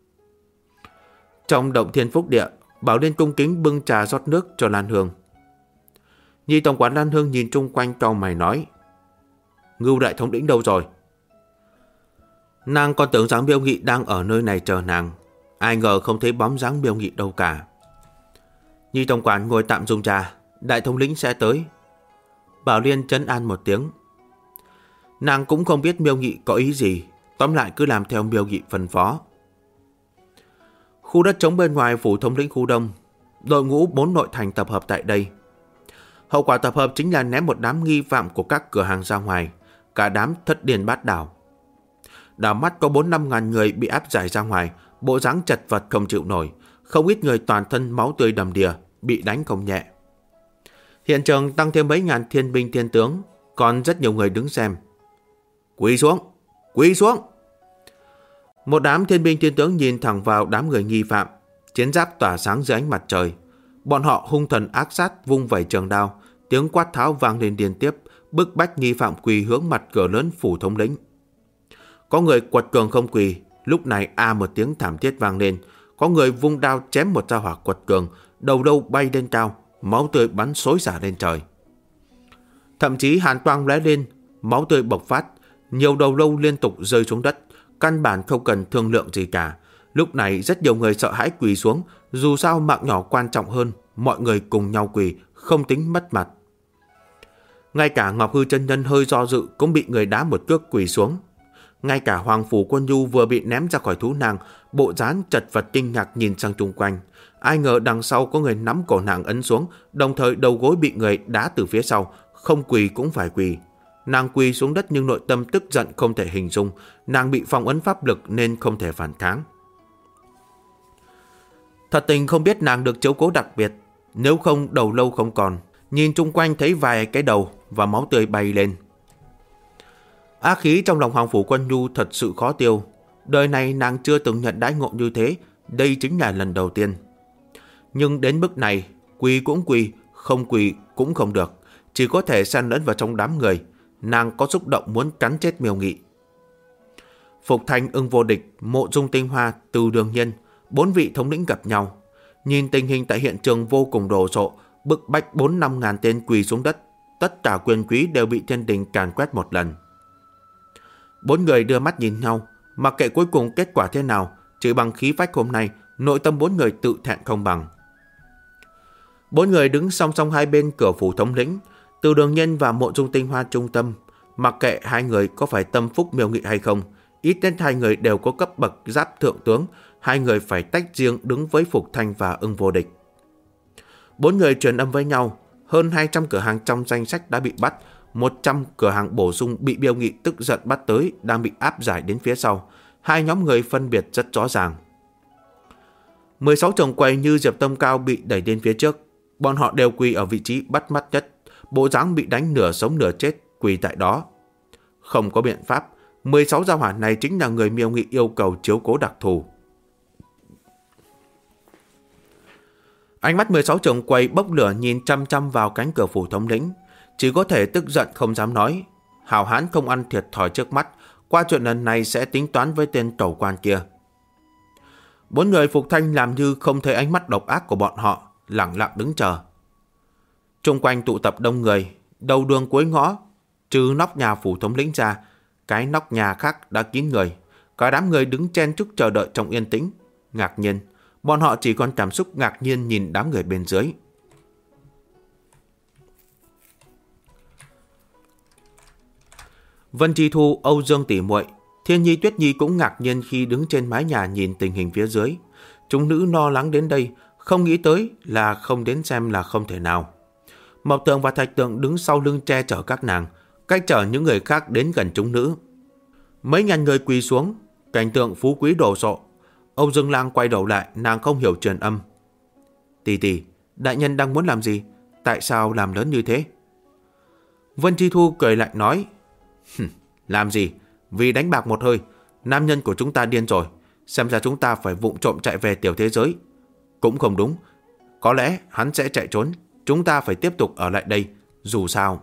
Trong động thiên phúc địa, Bảo Liên cung kính bưng trà rót nước cho Lan Hương. Nhi tổng quản Lan Hương nhìn chung quanh cau mày nói: Ngưu đại thống lĩnh đâu rồi? Nàng còn tưởng rằng Miêu Nghị đang ở nơi này chờ nàng, ai ngờ không thấy bóng dáng Miêu Nghị đâu cả. Nhi tổng quản ngồi tạm dùng trà, đại thống lĩnh sẽ tới. Bảo Liên trấn an một tiếng. Nàng cũng không biết Miêu Nghị có ý gì, tóm lại cứ làm theo Miêu Nghị phân phó. Khu đất trống bên ngoài phủ thống lĩnh khu đông, đội ngũ 4 nội thành tập hợp tại đây. Hậu quả tập hợp chính là ném một đám nghi phạm của các cửa hàng ra ngoài, cả đám thất điên bát đảo. Đảo mắt có 4-5 ngàn người bị áp giải ra ngoài, bộ dáng chật vật không chịu nổi, không ít người toàn thân máu tươi đầm đìa, bị đánh không nhẹ. Hiện trường tăng thêm mấy ngàn thiên binh thiên tướng, còn rất nhiều người đứng xem. Quỳ xuống! Quỳ xuống! Một đám thiên binh thiên tướng nhìn thẳng vào đám người nghi phạm, chiến giáp tỏa sáng dưới ánh mặt trời. Bọn họ hung thần ác sát vung vẩy trường đao, tiếng quát tháo vang lên liên tiếp, bức bách nghi phạm quỳ hướng mặt cửa lớn phủ thống lĩnh. Có người quật cường không quỳ, lúc này một tiếng thảm thiết vang lên. Có người vung đao chém một gia hỏa quật cường, đầu lâu bay lên cao, máu tươi bắn xối xả lên trời. Thậm chí hàn quang lóe lên, máu tươi bộc phát, nhiều đầu lâu liên tục rơi xuống đất, căn bản không cần thương lượng gì cả. Lúc này rất nhiều người sợ hãi quỳ xuống, dù sao mạng nhỏ quan trọng hơn, mọi người cùng nhau quỳ, không tính mất mặt. Ngay cả Ngọc Hư chân nhân hơi do dự cũng bị người đá một cước quỳ xuống. Ngay cả Hoàng Phủ Quân Nhu vừa bị ném ra khỏi thú nàng, bộ dáng chật vật kinh ngạc nhìn sang chung quanh. Ai ngờ đằng sau có người nắm cổ nàng ấn xuống, đồng thời đầu gối bị người đá từ phía sau, không quỳ cũng phải quỳ. Nàng quỳ xuống đất nhưng nội tâm tức giận không thể hình dung, nàng bị phong ấn pháp lực nên không thể phản kháng. Thật tình không biết nàng được chiếu cố đặc biệt, nếu không đầu lâu không còn. Nhìn chung quanh thấy vài cái đầu và máu tươi bay lên. Ác khí trong lòng Hoàng Phủ Quân Nhu thật sự khó tiêu. Đời này nàng chưa từng nhận đãi ngộ như thế, đây chính là lần đầu tiên. Nhưng đến mức này, quỳ cũng quỳ, không quỳ cũng không được, chỉ có thể xen lẫn vào trong đám người. Nàng có xúc động muốn cắn chết Miêu Nghị. Phục Thanh, Ưng Vô Địch, Mộ Dung Tinh Hoa, Từ Đường Nhân, 4 vị thống lĩnh gặp nhau. Nhìn tình hình tại hiện trường vô cùng đồ sộ, bức bách 4-5 ngàn tên quỳ xuống đất, tất cả quyền quý đều bị thiên đình càn quét một lần. 4 người đưa mắt nhìn nhau, mặc kệ cuối cùng kết quả thế nào, chỉ bằng khí phách hôm nay, nội tâm 4 người tự thẹn không bằng. 4 người đứng song song hai bên cửa phủ thống lĩnh, Từ Đường Nhân và Mộ Dung Tinh Hoa trung tâm. Mặc kệ hai người có phải tâm phúc Miêu Nghị hay không, ít nhất hai người đều có cấp bậc giáp thượng tướng, hai người phải tách riêng đứng với Phục Thanh và Ưng Vô Địch. 4 người truyền âm với nhau, hơn 200 cửa hàng trong danh sách đã bị bắt, 100 cửa hàng bổ sung bị Miêu Nghị tức giận bắt tới đang bị áp giải đến phía sau. Hai nhóm người phân biệt rất rõ ràng. 16 chồng quầy như Diệp Tâm Cao bị đẩy đến phía trước, bọn họ đều quỳ ở vị trí bắt mắt nhất, bộ dáng bị đánh nửa sống nửa chết, quỳ tại đó. Không có biện pháp, 16 gia hỏa này chính là người Miêu Nghị yêu cầu chiếu cố đặc thù. Ánh mắt 16 chồng quầy bốc lửa nhìn chăm chăm vào cánh cửa phủ thống lĩnh, chỉ có thể tức giận không dám nói. Hào hán không ăn thiệt thòi trước mắt, qua chuyện lần này sẽ tính toán với tên tẩu quan kia. 4 người Phục Thanh làm như không thấy ánh mắt độc ác của bọn họ, lặng lặng đứng chờ. Trung quanh tụ tập đông người, đầu đường cuối ngõ, trừ nóc nhà phủ thống lĩnh ra, cái nóc nhà khác đã kín người. Cả đám người đứng chen chúc chờ đợi trong yên tĩnh. Ngạc nhiên, bọn họ chỉ còn cảm xúc ngạc nhiên nhìn đám người bên dưới. Vân Chi Thu, Âu Dương tỷ muội, Thiên Nhi, Tuyết Nhi cũng ngạc nhiên khi đứng trên mái nhà nhìn tình hình phía dưới. Chúng nữ lo lắng đến đây, không nghĩ tới là không đến xem là không thể nào. Mộc Tượng và Thạch Tượng đứng sau lưng che chở các nàng, cách chở những người khác đến gần chúng nữ. Mấy ngàn người quỳ xuống, cảnh tượng phú quý đồ sộ. Âu Dương Lang quay đầu lại, nàng không hiểu truyền âm. Tỷ tỷ, đại nhân đang muốn làm gì? Tại sao làm lớn như thế? Vân Chi Thu cười lạnh nói, làm gì? Vì đánh bạc một hơi, nam nhân của chúng ta điên rồi. Xem ra chúng ta phải vụng trộm chạy về tiểu thế giới. Cũng không đúng. Có lẽ hắn sẽ chạy trốn. Chúng ta phải tiếp tục ở lại đây. Dù sao.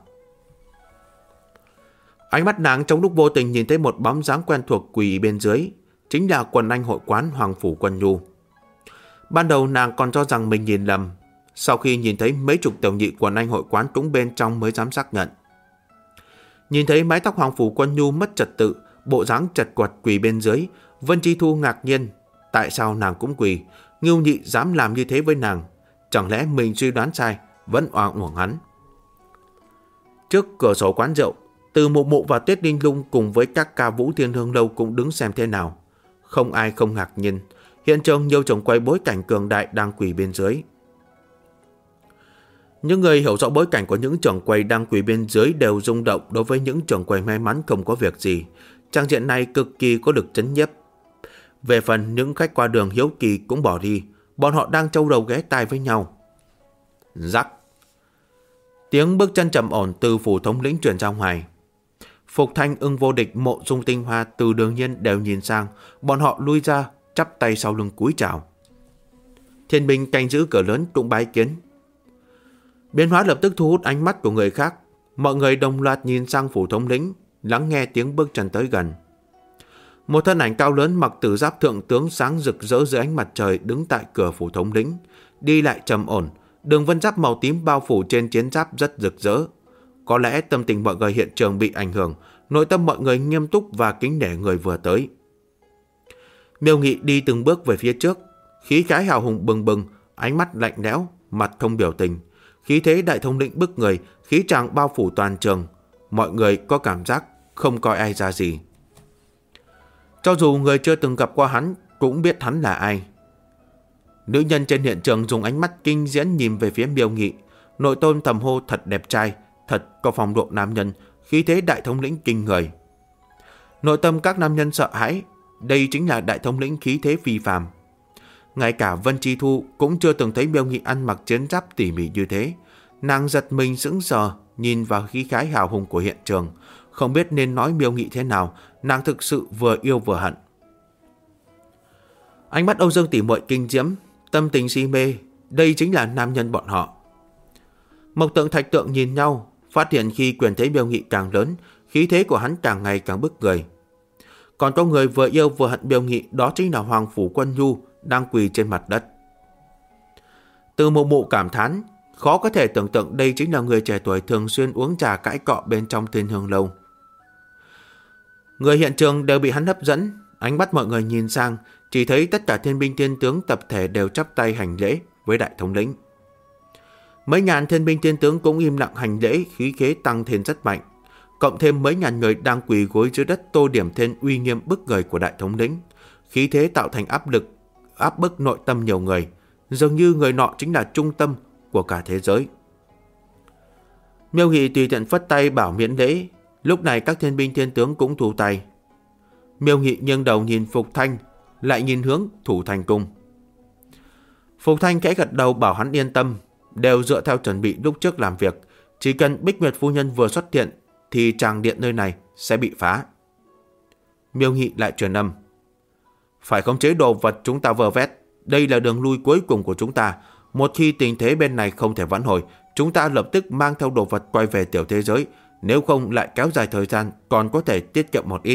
Ánh mắt nàng trong lúc vô tình nhìn thấy một bóng dáng quen thuộc quỳ bên dưới. Chính là quần anh hội quán Hoàng Phủ Quân Nhu. Ban đầu nàng còn cho rằng mình nhìn lầm. Sau khi nhìn thấy mấy chục tiểu nhị quần anh hội quán cũng bên trong mới dám xác nhận. Nhìn thấy mái tóc Hoàng Phủ Quân Nhu mất trật tự, bộ dáng chật quật quỳ bên dưới, Vân Chi Thu ngạc nhiên. Tại sao nàng cũng quỳ? Ngưu Nhị dám làm như thế với nàng. Chẳng lẽ mình suy đoán sai, vẫn oan uổng hắn? Trước cửa sổ quán rượu, Từ Mộ Mộ và Tiết Linh Lung cùng với các ca vũ Thiên Hương Lâu cũng đứng xem thế nào. Không ai không ngạc nhiên. Hiện trường nhiều chồng quay bối cảnh cường đại đang quỳ bên dưới. Những người hiểu rõ bối cảnh của những trường quay đang quỳ bên dưới đều rung động đối với những trường quay may mắn không có việc gì. Trang diện này cực kỳ có lực chấn nhiếp. Về phần những khách qua đường hiếu kỳ cũng bỏ đi, bọn họ đang trâu đầu ghé tai với nhau. Rắc. Tiếng bước chân trầm ổn từ phủ thống lĩnh truyền ra ngoài. Phục Thanh, Ưng Vô Địch, Mộ Dung Tinh Hoa, Từ Đường Nhiên đều nhìn sang, bọn họ lui ra, chắp tay sau lưng cúi chào. Thiên binh canh giữ cửa lớn cũng bái kiến. Biến hóa lập tức thu hút ánh mắt của người khác. Mọi người đồng loạt nhìn sang phủ thống lĩnh, lắng nghe tiếng bước chân tới gần. Một thân ảnh cao lớn mặc tử giáp thượng tướng sáng rực rỡ dưới ánh mặt trời đứng tại cửa phủ thống lĩnh, đi lại trầm ổn, đường vân giáp màu tím bao phủ trên chiến giáp rất rực rỡ. Có lẽ tâm tình mọi người hiện trường bị ảnh hưởng, nội tâm mọi người nghiêm túc và kính nể người vừa tới. Miêu Nghị đi từng bước về phía trước, khí khái hào hùng bừng bừng, ánh mắt lạnh lẽo, mặt không biểu tình. Khí thế đại thống lĩnh bức người, khí tràng bao phủ toàn trường. Mọi người có cảm giác không coi ai ra gì. Cho dù người chưa từng gặp qua hắn cũng biết hắn là ai. Nữ nhân trên hiện trường dùng ánh mắt kinh diễm nhìn về phía Miêu Nghị, nội tôn thầm hô thật đẹp trai, thật có phong độ nam nhân, khí thế đại thống lĩnh kinh người. Nội tâm các nam nhân sợ hãi, đây chính là đại thống lĩnh khí thế phi phàm. Ngay cả Vân Chi Thu cũng chưa từng thấy Miêu Nghị ăn mặc chiến giáp tỉ mỉ như thế. Nàng giật mình sững sờ nhìn vào khí khái hào hùng của hiện trường, không biết nên nói Miêu Nghị thế nào. Nàng thực sự vừa yêu vừa hận. Ánh mắt Âu Dương tỉ muội kinh diễm, tâm tình si mê, đây chính là nam nhân bọn họ. Mộc Tượng, Thạch Tượng nhìn nhau, phát hiện khi quyền thế Miêu Nghị càng lớn, khí thế của hắn càng ngày càng bức người. Còn có người vừa yêu vừa hận Miêu Nghị, đó chính là Hoàng Phủ Quân Nhu đang quỳ trên mặt đất. Từ Mộ Mộ cảm thán, khó có thể tưởng tượng đây chính là người trẻ tuổi thường xuyên uống trà cãi cọ bên trong Thiên Hương Lâu. Người hiện trường đều bị hắn hấp dẫn, ánh mắt mọi người nhìn sang, chỉ thấy tất cả thiên binh thiên tướng tập thể đều chắp tay hành lễ với đại thống lĩnh. Mấy ngàn thiên binh thiên tướng cũng im lặng hành lễ, khí thế tăng thêm rất mạnh. Cộng thêm mấy ngàn người đang quỳ gối dưới đất tô điểm thêm uy nghiêm bức người của đại thống lĩnh. Khí thế tạo thành áp bức nội tâm nhiều người, dường như người nọ chính là trung tâm của cả thế giới. Miêu Nghị tùy tiện phất tay bảo miễn lễ. Lúc này các thiên binh thiên tướng cũng thu tay. Miêu Nghị nghiêng đầu nhìn Phục Thanh, lại nhìn hướng Thủ Thành Cung. Phục Thanh khẽ gật đầu bảo hắn yên tâm, đều dựa theo chuẩn bị lúc trước làm việc. Chỉ cần Bích Nguyệt phu nhân vừa xuất hiện thì tràng điện nơi này sẽ bị phá. Miêu Nghị lại truyền âm, phải khống chế đồ vật chúng ta vơ vét. Đây là đường lui cuối cùng của chúng ta. Một khi tình thế bên này không thể vãn hồi, chúng ta lập tức mang theo đồ vật quay về tiểu thế giới. Nếu không lại kéo dài thời gian, còn có thể tiết kiệm một ít.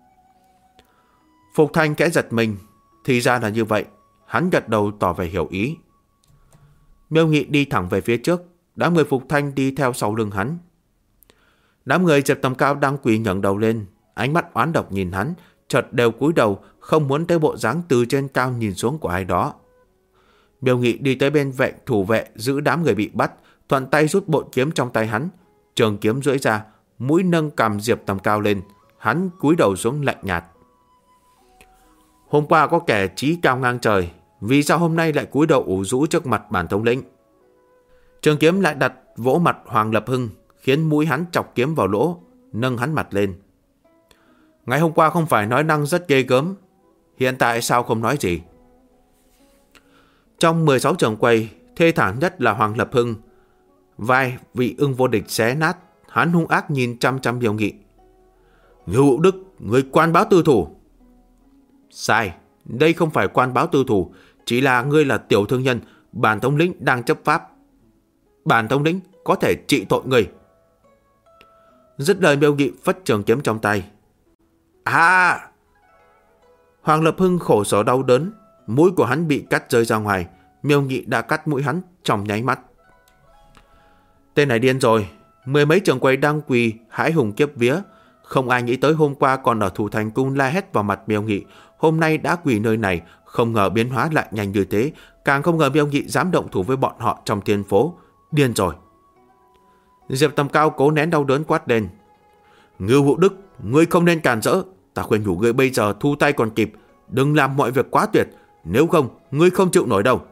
Phục Thanh kẽ giật mình, thì ra là như vậy. Hắn gật đầu tỏ vẻ hiểu ý. Miêu Nghị đi thẳng về phía trước, đám người Phục Thanh đi theo sau lưng hắn. Đám người Diệp Tầm Cao đang quỳ ngẩng đầu lên, ánh mắt oán độc nhìn hắn, chợt đều cúi đầu, không muốn tới bộ dáng từ trên cao nhìn xuống của ai đó. Miêu Nghị đi tới bên thủ vệ giữ đám người bị bắt, thuận tay rút bội kiếm trong tay hắn, trường kiếm duỗi ra, mũi nâng cằm Diệp Tầm Cao lên, hắn cúi đầu xuống lạnh nhạt. Hôm qua có kẻ chí cao ngang trời, vì sao hôm nay lại cúi đầu ủ rũ trước mặt bản thống lĩnh? Trường kiếm lại đặt vỗ mặt Hoàng Lập Hưng, khiến mũi hắn chọc kiếm vào lỗ, nâng hắn mặt lên. Ngày hôm qua không phải nói năng rất ghê gớm, hiện tại sao không nói gì? Trong 16 trường quay, thê thảm nhất là Hoàng Lập Hưng. Vai vị ưng vô địch xé nát, hắn hung ác nhìn chăm chăm Miêu Nghị. Ngưu Hữu Đức, người quan báo tư thủ. Sai, đây không phải quan báo tư thủ, chỉ là ngươi là tiểu thương nhân, bản thống lĩnh đang chấp pháp. Bản thống lĩnh có thể trị tội ngươi. Dứt lời, Miêu Nghị phất trường kiếm trong tay. Hoàng Lập Hưng khổ sở đau đớn, mũi của hắn bị cắt rơi ra ngoài. Miêu Nghị đã cắt mũi hắn trong nháy mắt. Tên này điên rồi. Mười mấy trường quay đang quỳ hãi hùng kiếp vía. Không ai nghĩ tới hôm qua còn ở Thủ Thành Cung la hét vào mặt Miêu Nghị, hôm nay đã quỳ nơi này. Không ngờ biến hóa lại nhanh như thế, càng không ngờ Miêu Nghị dám động thủ với bọn họ trong thiên phố. Điên rồi. Diệp Tầm Cao cố nén đau đớn quát lên. Ngưu Hữu Đức, ngươi không nên cản rỡ. Ta khuyên nhủ ngươi bây giờ thu tay còn kịp, đừng làm mọi việc quá tuyệt, nếu không ngươi không chịu nổi đâu.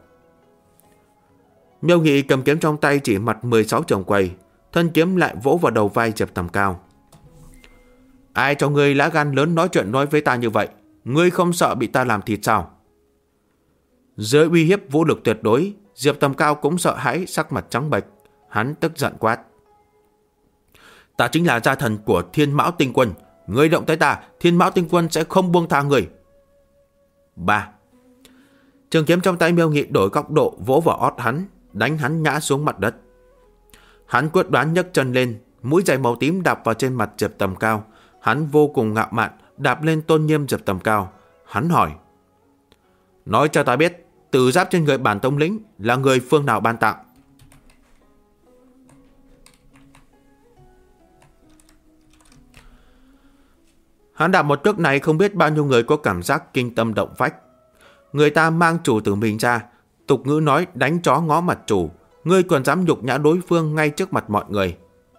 Miêu Nghị cầm kiếm trong tay chỉ mặt 16 trường quầy, thân kiếm lại vỗ vào đầu vai Diệp Tầm Cao. Ai cho ngươi lá gan lớn nói chuyện nói với ta như vậy? Ngươi không sợ bị ta làm thịt sao? Dưới uy hiếp vũ lực tuyệt đối, Diệp Tầm Cao cũng sợ hãi, sắc mặt trắng bệch. Hắn tức giận quát. Ta chính là gia thần của Thiên Mão Tinh Quân. Ngươi động tới ta, Thiên Mão Tinh Quân sẽ không buông tha ngươi. 3. Trường kiếm trong tay Miêu Nghị đổi góc độ vỗ vào ót hắn, đánh hắn ngã xuống mặt đất. Hắn quyết đoán nhấc chân lên, mũi giày màu tím đạp vào trên mặt Diệp Tầm Cao. Hắn vô cùng ngạo mạn, đạp lên tôn nghiêm Diệp Tầm Cao. Hắn hỏi. Nói cho ta biết, tử giáp trên người bản thống lĩnh là người phương nào ban tặng? Hắn đạp một cước này không biết bao nhiêu người có cảm giác kinh tâm động phách. Người ta mang chủ tử mình ra, tục ngữ nói đánh chó ngó mặt chủ, ngươi còn dám nhục nhã đối phương ngay trước mặt mọi người.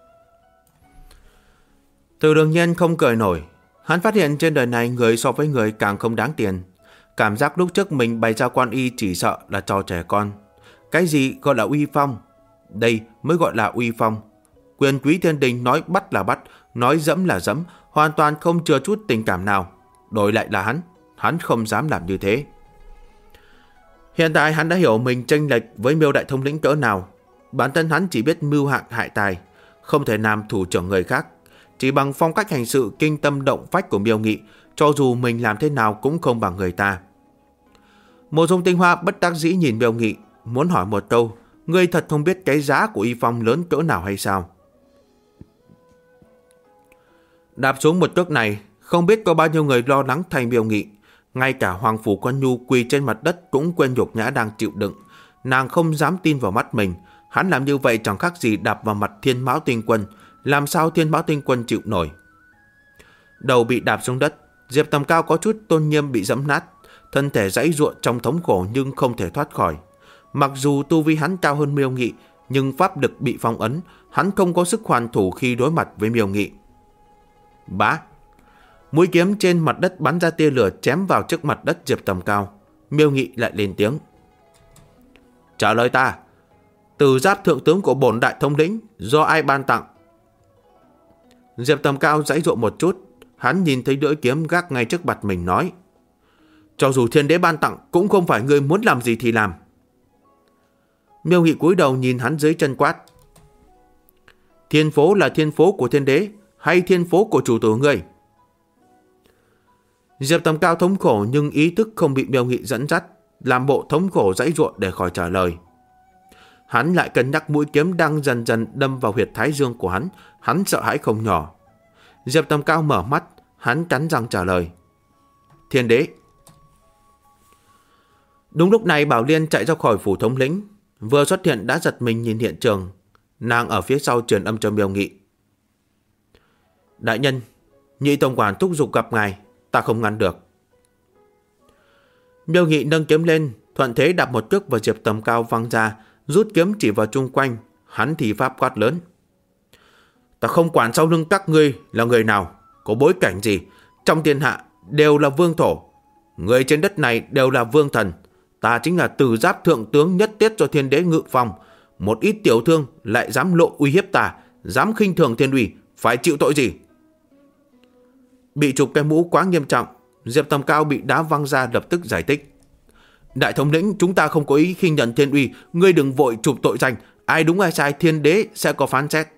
Từ Đường Nhiên không cười nổi. Hắn phát hiện trên đời này người so với người càng không đáng tiền. Cảm giác lúc trước mình bày ra quan y chỉ sợ là trò trẻ con. Cái gì gọi là uy phong? Đây mới gọi là uy phong. Quyền quý thiên đình nói bắt là bắt, nói dẫm là dẫm, hoàn toàn không chừa chút tình cảm nào. Đổi lại là hắn không dám làm như thế. Hiện tại hắn đã hiểu mình chênh lệch với Miêu đại thống lĩnh cỡ nào. Bản thân hắn chỉ biết mưu hạng hại tài, không thể làm thủ trưởng người khác. Chỉ bằng phong cách hành sự kinh tâm động phách của Miêu Nghị, cho dù mình làm thế nào cũng không bằng người ta. Mộ Dung Tinh Hoa bất đắc dĩ nhìn Miêu Nghị, muốn hỏi một câu. Ngươi thật không biết cái giá của y phong lớn cỡ nào hay sao? Đạp xuống một cước này, không biết có bao nhiêu người lo lắng thay Miêu Nghị. Ngay cả Hoàng Phủ Quan Nhu quỳ trên mặt đất cũng quên nhục nhã đang chịu đựng. Nàng không dám tin vào mắt mình. Hắn làm như vậy chẳng khác gì đạp vào mặt Thiên Mão Tinh Quân. Làm sao Thiên Mão Tinh Quân chịu nổi? Đầu bị đạp xuống đất, Diệp Tầm Cao có chút tôn nghiêm bị giẫm nát, thân thể giãy giụa trong thống khổ nhưng không thể thoát khỏi. Mặc dù tu vi hắn cao hơn Miêu Nghị, nhưng pháp lực bị phong ấn, hắn không có sức hoàn thủ khi đối mặt với Miêu Nghị. Bá! Mũi kiếm trên mặt đất bắn ra tia lửa chém vào trước mặt đất Diệp Tầm Cao. Miêu Nghị lại lên tiếng. Trả lời ta, tử giáp thượng tướng của bổn đại thống lĩnh do ai ban tặng? Diệp Tầm Cao giãy giụa một chút, hắn nhìn thấy lưỡi kiếm gác ngay trước mặt mình nói. Cho dù thiên đế ban tặng cũng không phải ngươi muốn làm gì thì làm. Miêu Nghị cúi đầu nhìn hắn dưới chân quát. Thiên phố là thiên phố của thiên đế hay thiên phố của chủ tử ngươi? Diệp Tầm Cao thống khổ nhưng ý thức không bị Miêu Nghị dẫn dắt, làm bộ thống khổ giãy giụa để khỏi trả lời. Hắn lại cân nhắc mũi kiếm đang dần dần đâm vào huyệt thái dương của hắn sợ hãi không nhỏ. Diệp Tầm Cao mở mắt, hắn cắn răng trả lời. Thiên đế. Đúng lúc này Bảo Liên chạy ra khỏi phủ thống lĩnh, vừa xuất hiện đã giật mình nhìn hiện trường. Nàng ở phía sau truyền âm cho Miêu Nghị. Đại nhân, nhị tổng quản thúc giục gặp ngài, ta không ngăn được. Miêu Nghị nâng kiếm lên, thuận thế đạp một cước vào Diệp Tầm Cao văng ra, rút kiếm chỉ vào chung quanh. Hắn thì pháp quát lớn. Ta không quản sau lưng các ngươi là người nào, có bối cảnh gì, trong thiên hạ đều là vương thổ. Người trên đất này đều là vương thần. Ta chính là Từ Giáp thượng tướng nhất tiết cho Thiên Đế ngự phòng. Một ít tiểu thương lại dám lộ uy hiếp ta, dám khinh thường thiên uy, phải chịu tội gì? Bị chụp cái mũ quá nghiêm trọng, Diệp Tầm Cao bị đá văng ra lập tức giải thích. Đại thống lĩnh, chúng ta không có ý khinh nhận thiên uy, ngươi đừng vội chụp tội danh, ai đúng ai sai Thiên Đế sẽ có phán xét.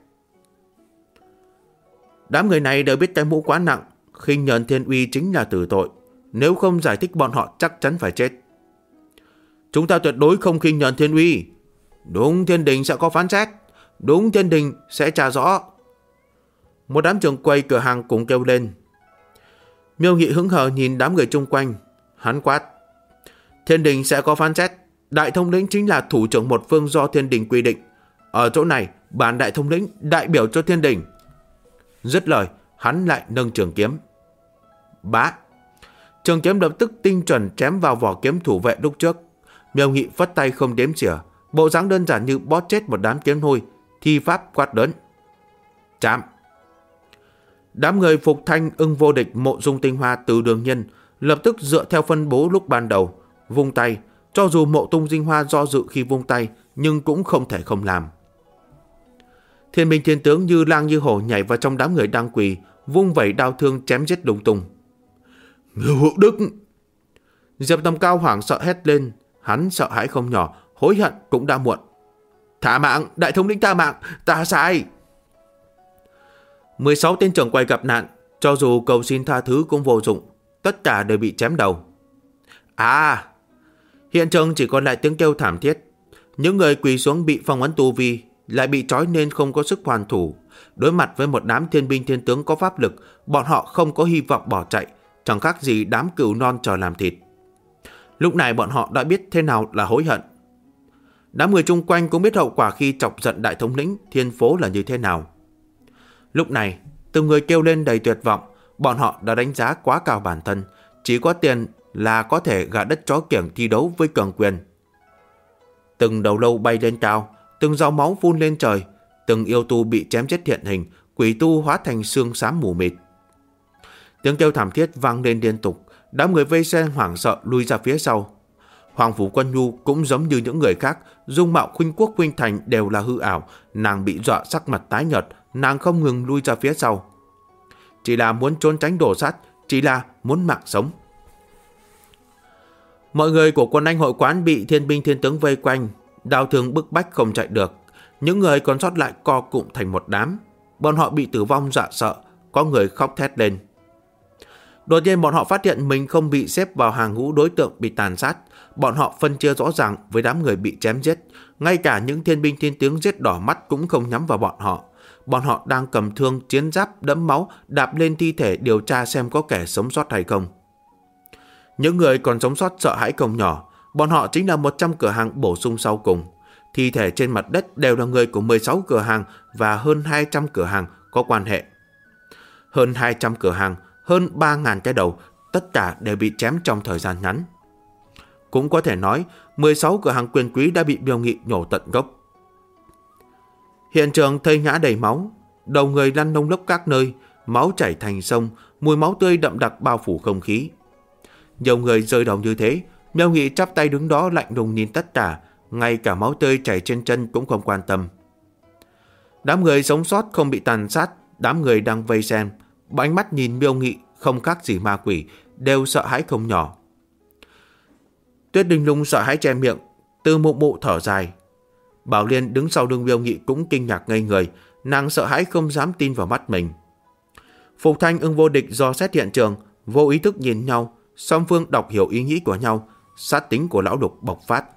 Đám người này đều biết cái mũ quá nặng, khinh nhận thiên uy chính là tử tội, nếu không giải thích bọn họ chắc chắn phải chết. Chúng ta tuyệt đối không khinh nhận thiên uy. Đúng, thiên đình sẽ có phán xét. Đúng, thiên đình sẽ trả rõ. Một đám trưởng quầy cửa hàng cùng kêu lên. Miêu Nghị hứng hờ nhìn đám người chung quanh. Hắn quát. Thiên đình sẽ có phán xét. Đại thống lĩnh chính là thủ trưởng một phương do thiên đình quy định. Ở chỗ này, bản đại thống lĩnh đại biểu cho thiên đình. Dứt lời, hắn lại nâng trường kiếm. Bá! Trường kiếm lập tức tinh chuẩn chém vào vỏ kiếm thủ vệ lúc trước. Miêu Nghị phất tay không đếm xỉa, bộ dáng đơn giản như bóp chết một đám kiếm hôi, thi pháp quát lớn. Chạm! Đám người Phục Thanh, Ưng Vô Địch, Mộ Dung Tinh Hoa, Từ Đường Nhân lập tức dựa theo phân bố lúc ban đầu, vung tay. Cho dù Mộ Tung Tinh Hoa do dự khi vung tay, nhưng cũng không thể không làm. Thiên Minh Thiên Tướng như lang như hổ nhảy vào trong đám người đang quỳ, vung vẩy đao thương chém giết lung tung. Ngưu Hữu Đức! Diệp Tầm Cao hoảng sợ hét lên, hắn sợ hãi không nhỏ, hối hận cũng đã muộn. Thả mạng, đại thống lĩnh tha mạng, ta sai. 16 tên trưởng quầy gặp nạn, cho dù cầu xin tha thứ cũng vô dụng, tất cả đều bị chém đầu. Hiện trường chỉ còn lại tiếng kêu thảm thiết. Những người quỳ xuống bị phong ấn tu vi, lại bị trói nên không có sức hoàn thủ. Đối mặt với một đám thiên binh thiên tướng có pháp lực, bọn họ không có hy vọng bỏ chạy, chẳng khác gì đám cừu non chờ làm thịt. Lúc này bọn họ đã biết thế nào là hối hận. Đám người chung quanh cũng biết hậu quả khi chọc giận đại thống lĩnh Thiên Phố là như thế nào. Lúc này, từng người kêu lên đầy tuyệt vọng, bọn họ đã đánh giá quá cao bản thân, chỉ có tiền là có thể gà đất chó kiểng thi đấu với cường quyền. Từng đầu lâu bay lên cao, từng dòng máu phun lên trời, từng yêu tu bị chém chết hiện hình, quỷ tu hóa thành xương xám mù mịt. Tiếng kêu thảm thiết vang lên liên tục, đám người vây xem hoảng sợ lui ra phía sau. Hoàng Phủ Quân Nhu cũng giống như những người khác, dung mạo khuynh quốc khuynh thành đều là hư ảo, nàng bị dọa sắc mặt tái nhợt, nàng không ngừng lui ra phía sau. Chỉ là muốn trốn tránh đổ sát, chỉ là muốn mạng sống. Mọi người của quân Anh hội quán bị thiên binh thiên tướng vây quanh, đau thương bức bách không chạy được. Những người còn sót lại co cụm thành một đám. Bọn họ bị tử vong dọa sợ, có người khóc thét lên. Đột nhiên bọn họ phát hiện mình không bị xếp vào hàng ngũ đối tượng bị tàn sát. Bọn họ phân chia rõ ràng với đám người bị chém giết. Ngay cả những thiên binh thiên tướng giết đỏ mắt cũng không nhắm vào bọn họ. Bọn họ đang cầm thương, chiến giáp, đẫm máu, đạp lên thi thể điều tra xem có kẻ sống sót hay không. Những người còn sống sót sợ hãi không nhỏ. Bọn họ chính là 100 cửa hàng bổ sung sau cùng. Thi thể trên mặt đất đều là người của 16 cửa hàng và hơn 200 cửa hàng có quan hệ. Hơn 200 cửa hàng, hơn 3.000 cái đầu, tất cả đều bị chém trong thời gian ngắn. Cũng có thể nói, 16 cửa hàng quyền quý đã bị Miêu Nghị nhổ tận gốc. Hiện trường thây ngã đầy máu, đầu người lăn lông lốc các nơi, máu chảy thành sông, mùi máu tươi đậm đặc bao phủ không khí. Nhiều người rơi đầu như thế, Miêu Nghị chắp tay đứng đó lạnh lùng nhìn tất cả, ngay cả máu tươi chảy trên chân cũng không quan tâm. Đám người sống sót không bị tàn sát, đám người đang vây xem, ánh mắt nhìn Miêu Nghị không khác gì ma quỷ, đều sợ hãi không nhỏ. Tuyết Đình Lung sợ hãi che miệng, Từ Mụ Mụ thở dài. Bảo Liên đứng sau lưng Miêu Nghị cũng kinh ngạc ngây người, nàng sợ hãi không dám tin vào mắt mình. Phục Thanh, Ưng Vô Địch dò xét hiện trường, vô ý thức nhìn nhau, song phương đọc hiểu ý nghĩ của nhau, sát tính của lão Lục bộc phát.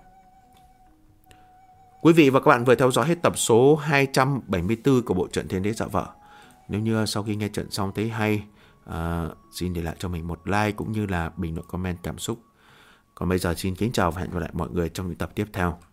Quý vị và các bạn vừa theo dõi hết tập số 274 của bộ truyện Thiên Đế Dạ Vợ. Nếu như sau khi nghe truyện xong thấy hay, xin để lại cho mình một like cũng như là bình luận comment cảm xúc. Còn bây giờ xin kính chào và hẹn gặp lại mọi người trong những tập tiếp theo.